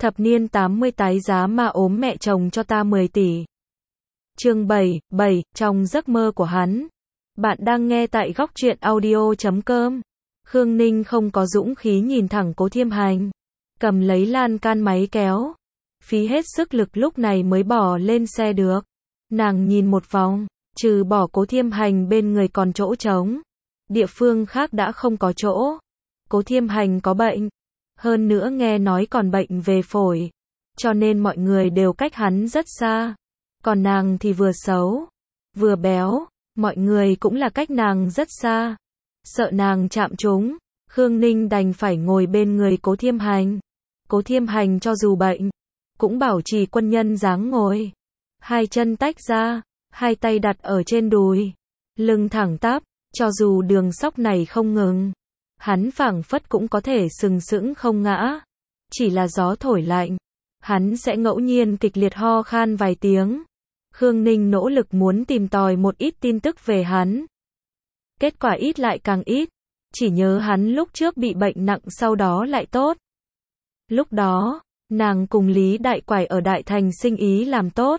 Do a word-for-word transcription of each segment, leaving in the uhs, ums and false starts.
Thập niên tám mươi tái giá mà ốm mẹ chồng cho ta mười tỷ. Chương bảy, bảy, trong giấc mơ của hắn. Bạn đang nghe tại góc truyện audio chấm com. Khương Ninh không có dũng khí nhìn thẳng Cố Thiêm Hành. Cầm lấy lan can máy kéo. Phí hết sức lực lúc này mới bỏ lên xe được. Nàng nhìn một vòng, trừ bỏ Cố Thiêm Hành bên người còn chỗ trống. Địa phương khác đã không có chỗ. Cố Thiêm Hành có bệnh. Hơn nữa nghe nói còn bệnh về phổi. Cho nên mọi người đều cách hắn rất xa. Còn nàng thì vừa xấu, vừa béo. Mọi người cũng là cách nàng rất xa. Sợ nàng chạm trúng, Khương Ninh đành phải ngồi bên người Cố Thiêm Hành. Cố Thiêm Hành cho dù bệnh, cũng bảo trì quân nhân dáng ngồi. Hai chân tách ra, hai tay đặt ở trên đùi. Lưng thẳng tắp, cho dù đường sóc này không ngừng. Hắn phảng phất cũng có thể sừng sững không ngã. Chỉ là gió thổi lạnh, hắn sẽ ngẫu nhiên kịch liệt ho khan vài tiếng. Khương Ninh nỗ lực muốn tìm tòi một ít tin tức về hắn. Kết quả ít lại càng ít. Chỉ nhớ hắn lúc trước bị bệnh nặng sau đó lại tốt. Lúc đó, nàng cùng Lý Đại Quải ở Đại Thành sinh ý làm tốt.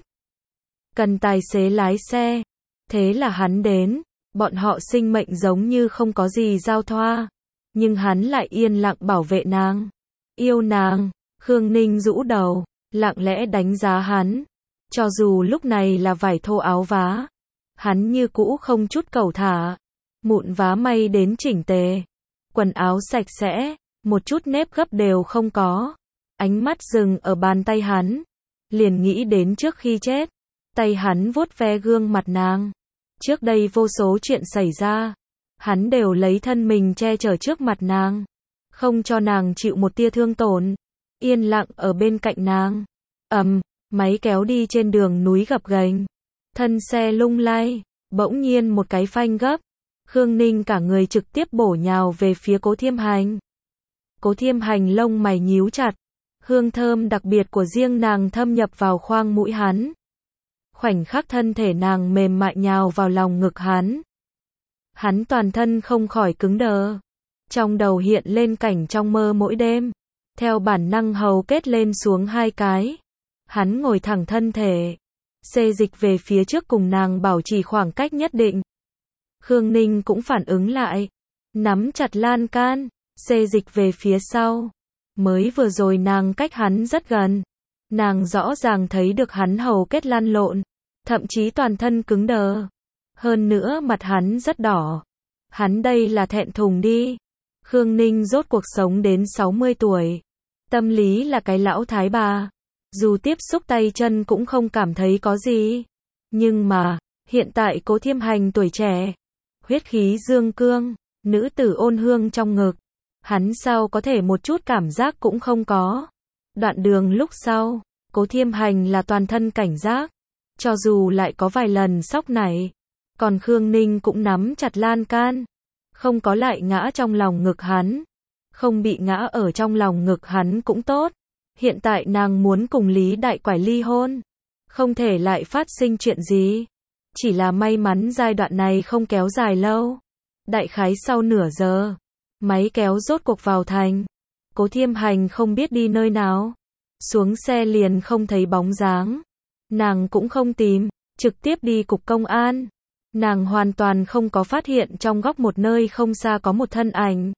Cần tài xế lái xe. Thế là hắn đến. Bọn họ sinh mệnh giống như không có gì giao thoa. Nhưng hắn lại yên lặng bảo vệ nàng. Yêu nàng. Khương Ninh rũ đầu, lặng lẽ đánh giá hắn. Cho dù lúc này là vải thô áo vá, hắn như cũ không chút cầu thả. Mụn vá may đến chỉnh tề. Quần áo sạch sẽ, một chút nếp gấp đều không có. Ánh mắt dừng ở bàn tay hắn. Liền nghĩ đến trước khi chết. Tay hắn vuốt ve gương mặt nàng. Trước đây vô số chuyện xảy ra. Hắn đều lấy thân mình che chở trước mặt nàng. Không cho nàng chịu một tia thương tổn. Yên lặng ở bên cạnh nàng. Ầm, máy kéo đi trên đường núi gập ghềnh. Thân xe lung lay. Bỗng nhiên một cái phanh gấp. Khương Ninh cả người trực tiếp bổ nhào về phía Cố Thiêm Hành. Cố Thiêm Hành lông mày nhíu chặt. Hương thơm đặc biệt của riêng nàng thâm nhập vào khoang mũi hắn. Khoảnh khắc thân thể nàng mềm mại nhào vào lòng ngực hắn. Hắn toàn thân không khỏi cứng đờ. Trong đầu hiện lên cảnh trong mơ mỗi đêm. Theo bản năng hầu kết lên xuống hai cái. Hắn ngồi thẳng thân thể. Xê dịch về phía trước cùng nàng bảo trì khoảng cách nhất định. Khương Ninh cũng phản ứng lại. Nắm chặt lan can. Xê dịch về phía sau. Mới vừa rồi nàng cách hắn rất gần. Nàng rõ ràng thấy được hắn hầu kết lăn lộn. Thậm chí toàn thân cứng đờ. Hơn nữa mặt hắn rất đỏ. Hắn đây là thẹn thùng đi. Khương Ninh rốt cuộc sống đến sáu mươi tuổi. Tâm lý là cái lão thái bà. Dù tiếp xúc tay chân cũng không cảm thấy có gì. Nhưng mà, hiện tại Cố Thiêm Hành tuổi trẻ. Huyết khí dương cương, nữ tử ôn hương trong ngực. Hắn sao có thể một chút cảm giác cũng không có. Đoạn đường lúc sau, Cố Thiêm Hành là toàn thân cảnh giác. Cho dù lại có vài lần sốc nảy. Còn Khương Ninh cũng nắm chặt lan can. Không có lại ngã trong lòng ngực hắn. Không bị ngã ở trong lòng ngực hắn cũng tốt. Hiện tại nàng muốn cùng Lý Đại Quải ly hôn. Không thể lại phát sinh chuyện gì. Chỉ là may mắn giai đoạn này không kéo dài lâu. Đại khái sau nửa giờ. Máy kéo rốt cuộc vào thành. Cố Thiêm Hành không biết đi nơi nào. Xuống xe liền không thấy bóng dáng. Nàng cũng không tìm. Trực tiếp đi cục công an. Nàng hoàn toàn không có phát hiện trong góc một nơi không xa có một thân ảnh.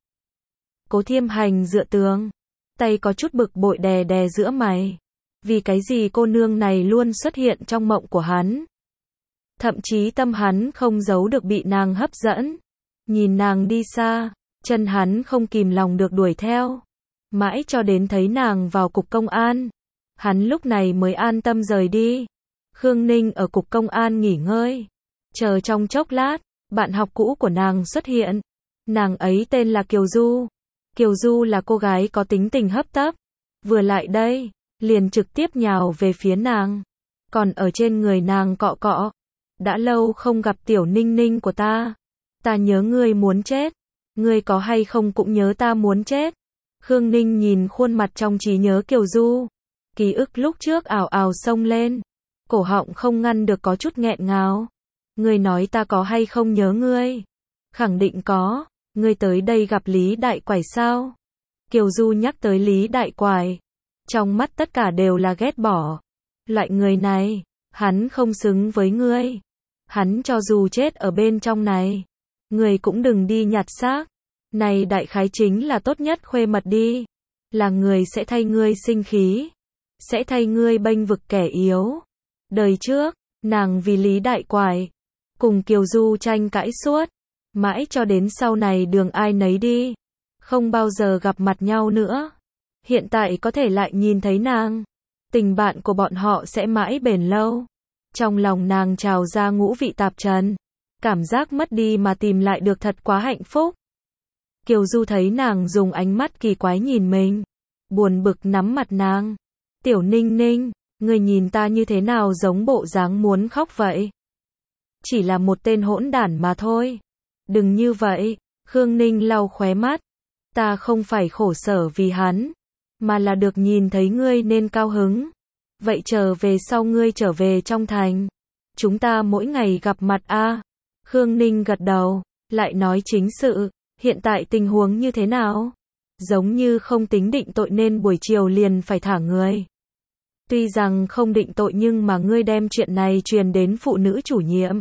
Cố Thiêm Hành dựa tường. Tay có chút bực bội đè đè giữa mày. Vì cái gì cô nương này luôn xuất hiện trong mộng của hắn. Thậm chí tâm hắn không giấu được bị nàng hấp dẫn. Nhìn nàng đi xa, chân hắn không kìm lòng được đuổi theo. Mãi cho đến thấy nàng vào cục công an. Hắn lúc này mới an tâm rời đi. Khương Ninh ở cục công an nghỉ ngơi. Chờ trong chốc lát, bạn học cũ của nàng xuất hiện. Nàng ấy tên là Kiều Du. Kiều Du là cô gái có tính tình hấp tấp. Vừa lại đây, liền trực tiếp nhào về phía nàng. Còn ở trên người nàng cọ cọ. Đã lâu không gặp tiểu Ninh Ninh của ta. Ta nhớ ngươi muốn chết. Ngươi có hay không cũng nhớ ta muốn chết. Khương Ninh nhìn khuôn mặt trong trí nhớ Kiều Du. Ký ức lúc trước ảo ảo xông lên. Cổ họng không ngăn được có chút nghẹn ngào. Ngươi nói ta có hay không nhớ ngươi? Khẳng định có. Ngươi tới đây gặp Lý Đại Quải sao? Kiều Du nhắc tới Lý Đại Quải. Trong mắt tất cả đều là ghét bỏ. Loại người này, hắn không xứng với ngươi. Hắn cho dù chết ở bên trong này, ngươi cũng đừng đi nhặt xác. Này đại khái chính là tốt nhất khuê mật đi. Là người sẽ thay ngươi sinh khí. Sẽ thay ngươi bênh vực kẻ yếu. Đời trước, nàng vì Lý Đại Quải, cùng Kiều Du tranh cãi suốt. Mãi cho đến sau này đường ai nấy đi. Không bao giờ gặp mặt nhau nữa. Hiện tại có thể lại nhìn thấy nàng. Tình bạn của bọn họ sẽ mãi bền lâu. Trong lòng nàng trào ra ngũ vị tạp trần. Cảm giác mất đi mà tìm lại được thật quá hạnh phúc. Kiều Du thấy nàng dùng ánh mắt kỳ quái nhìn mình. Buồn bực nắm mặt nàng. Tiểu Ninh Ninh, người nhìn ta như thế nào giống bộ dáng muốn khóc vậy? Chỉ là một tên hỗn đản mà thôi. Đừng như vậy. Khương Ninh lau khóe mắt. Ta không phải khổ sở vì hắn, mà là được nhìn thấy ngươi nên cao hứng. Vậy trở về sau ngươi trở về trong thành. Chúng ta mỗi ngày gặp mặt a. À? Khương Ninh gật đầu, lại nói chính sự. Hiện tại tình huống như thế nào? Giống như không tính định tội nên buổi chiều liền phải thả người. Tuy rằng không định tội nhưng mà ngươi đem chuyện này truyền đến phụ nữ chủ nhiệm.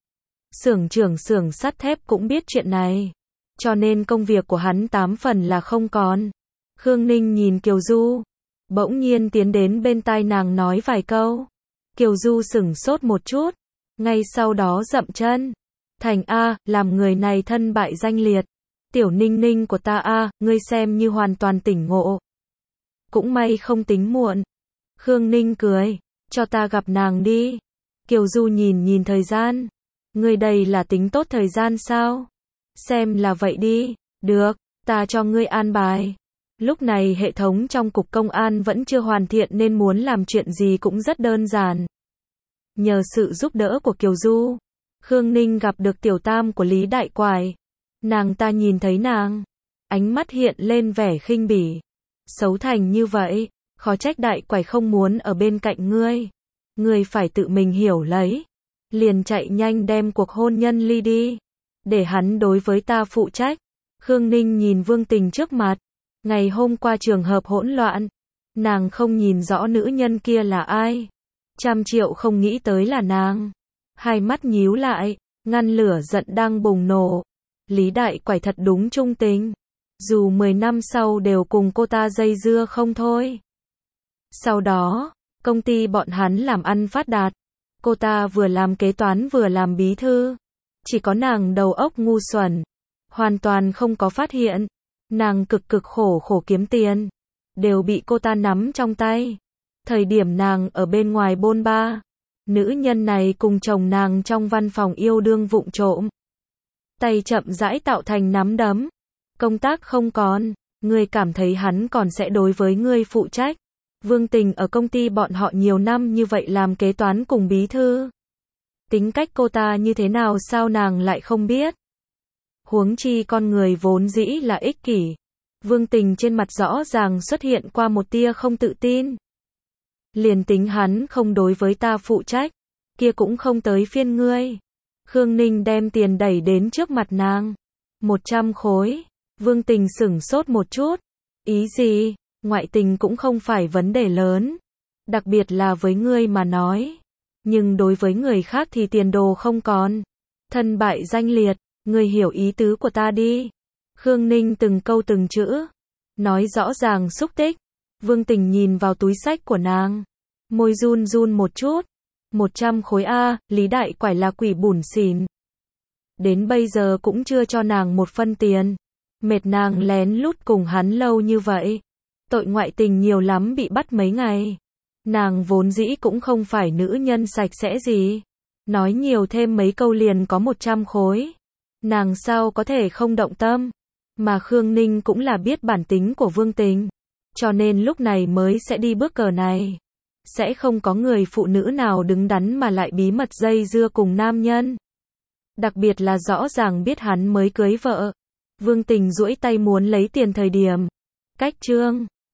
Xưởng trưởng xưởng sắt thép cũng biết chuyện này. Cho nên công việc của hắn tám phần là không còn. Khương Ninh nhìn Kiều Du. Bỗng nhiên tiến đến bên tai nàng nói vài câu. Kiều Du sửng sốt một chút. Ngay sau đó dậm chân. Thành A, làm người này thân bại danh liệt. Tiểu Ninh Ninh của ta A, ngươi xem như hoàn toàn tỉnh ngộ. Cũng may không tính muộn. Khương Ninh cười. Cho ta gặp nàng đi. Kiều Du nhìn nhìn thời gian. Ngươi đây là tính tốt thời gian sao? Xem là vậy đi. Được, ta cho ngươi an bài. Lúc này hệ thống trong cục công an vẫn chưa hoàn thiện nên muốn làm chuyện gì cũng rất đơn giản. Nhờ sự giúp đỡ của Kiều Du, Khương Ninh gặp được tiểu tam của Lý Đại Quải. Nàng ta nhìn thấy nàng, ánh mắt hiện lên vẻ khinh bỉ. Xấu thành như vậy, khó trách Đại Quải không muốn ở bên cạnh ngươi. Ngươi phải tự mình hiểu lấy. Liền chạy nhanh đem cuộc hôn nhân ly đi. Để hắn đối với ta phụ trách. Khương Ninh nhìn Vương Tình trước mặt. Ngày hôm qua trường hợp hỗn loạn. Nàng không nhìn rõ nữ nhân kia là ai. Trăm triệu không nghĩ tới là nàng. Hai mắt nhíu lại, ngăn lửa giận đang bùng nổ. Lý Đại Quải thật đúng trung tình. Dù mười năm sau đều cùng cô ta dây dưa không thôi. Sau đó, công ty bọn hắn làm ăn phát đạt. Cô ta vừa làm kế toán vừa làm bí thư. Chỉ có nàng đầu óc ngu xuẩn. Hoàn toàn không có phát hiện. Nàng cực cực khổ khổ kiếm tiền. Đều bị cô ta nắm trong tay. Thời điểm nàng ở bên ngoài bôn ba. Nữ nhân này cùng chồng nàng trong văn phòng yêu đương vụng trộm. Tay chậm rãi tạo thành nắm đấm. Công tác không còn. Ngươi cảm thấy hắn còn sẽ đối với ngươi phụ trách. Vương Tình ở công ty bọn họ nhiều năm như vậy làm kế toán cùng bí thư. Tính cách cô ta như thế nào sao nàng lại không biết. Huống chi con người vốn dĩ là ích kỷ. Vương Tình trên mặt rõ ràng xuất hiện qua một tia không tự tin. Liền tính hắn không đối với ta phụ trách, kia cũng không tới phiên ngươi. Khương Ninh đem tiền đẩy đến trước mặt nàng. Một trăm khối. Vương Tình sửng sốt một chút. Ý gì? Ngoại tình cũng không phải vấn đề lớn. Đặc biệt là với ngươi mà nói. Nhưng đối với người khác thì tiền đồ không còn. Thân bại danh liệt. Ngươi hiểu ý tứ của ta đi. Khương Ninh từng câu từng chữ. Nói rõ ràng xúc tích. Vương Tình nhìn vào túi xách của nàng. Môi run run một chút. Một trăm khối A, Lý Đại Quải là quỷ bủn xỉn. Đến bây giờ cũng chưa cho nàng một phân tiền. Mệt nàng lén lút cùng hắn lâu như vậy. Tội ngoại tình nhiều lắm bị bắt mấy ngày. Nàng vốn dĩ cũng không phải nữ nhân sạch sẽ gì. Nói nhiều thêm mấy câu liền có một trăm khối. Nàng sao có thể không động tâm. Mà Khương Ninh cũng là biết bản tính của Vương Tình. Cho nên lúc này mới sẽ đi bước cờ này. Sẽ không có người phụ nữ nào đứng đắn mà lại bí mật dây dưa cùng nam nhân. Đặc biệt là rõ ràng biết hắn mới cưới vợ. Vương Tình duỗi tay muốn lấy tiền thời điểm. Cách trương.